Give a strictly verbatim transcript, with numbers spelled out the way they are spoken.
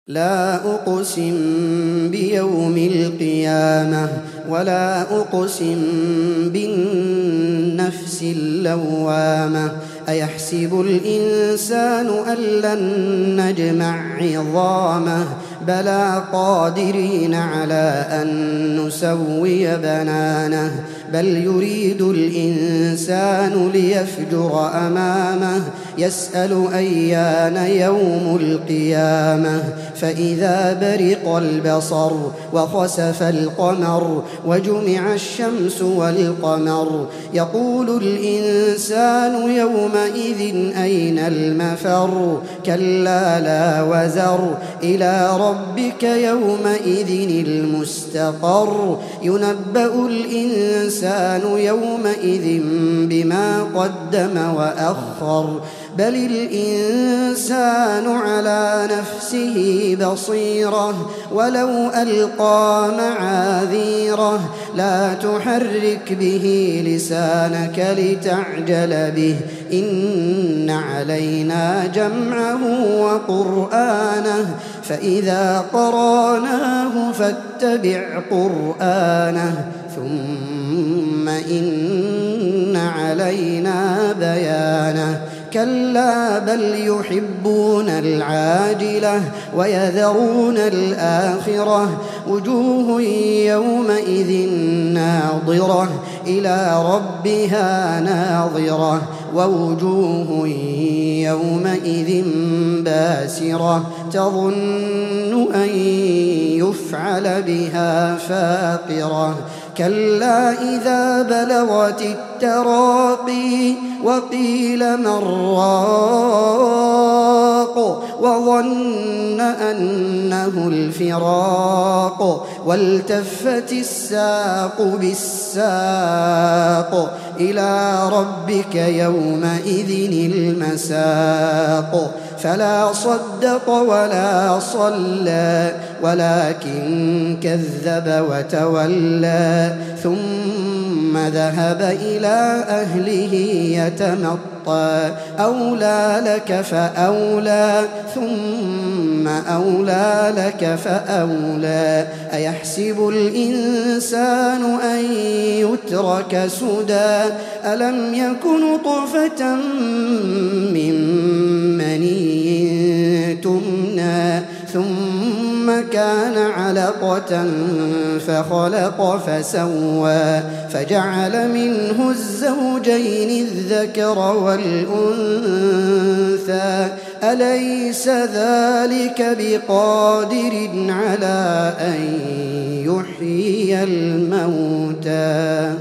لا أقسم بيوم القيامة ولا أقسم بالنفس اللوامة أيحسب الإنسان أن لن نجمع عظامه بلى قادرين على أن نسوي بنانه بل يريد الإنسان ليفجر أمامه يسأل أيان يوم القيامة فإذا برق البصر وخسف القمر وجمع الشمس والقمر يقول الإنسان يومئذ أين المفر كلا لا وزر إلى ربك يومئذ المستقر ينبأ الإنسان يومئذ بما قدم وأخر بل الإنسان على نفسه بصيرة ولو ألقى معاذيره لا تحرك به لسانك لتعجل به إن علينا جمعه وقرآنه فإذا قرأناه فاتبع قرآنه ثم إن علينا بيانه كلا بل يحبون العاجلة ويذرون الآخرة وجوه يومئذ ناظرة إلى ربها ناظرة ووجوه يومئذ باسرة تظن أن يفعل بها فاقرة كلا إذا بلغت التراقي وقيل من راق وظن أنه الفراق والتفت الساق بالساق إلى ربك يومئذ المساق فلا صدق ولا صلى ولكن كذب وتولى ثم ذهب إلى أهله يتمطى أولى لك فأولى ثم أولى لك فأولى أيحسب الإنسان أن يترك سدى ألم يكن طفة من مني تمنى ثم كان علقة فخلق فسوى فجعل منه الزوجين الذكر والأنثى أليس ذلك بقادر على أن يحيي الموتى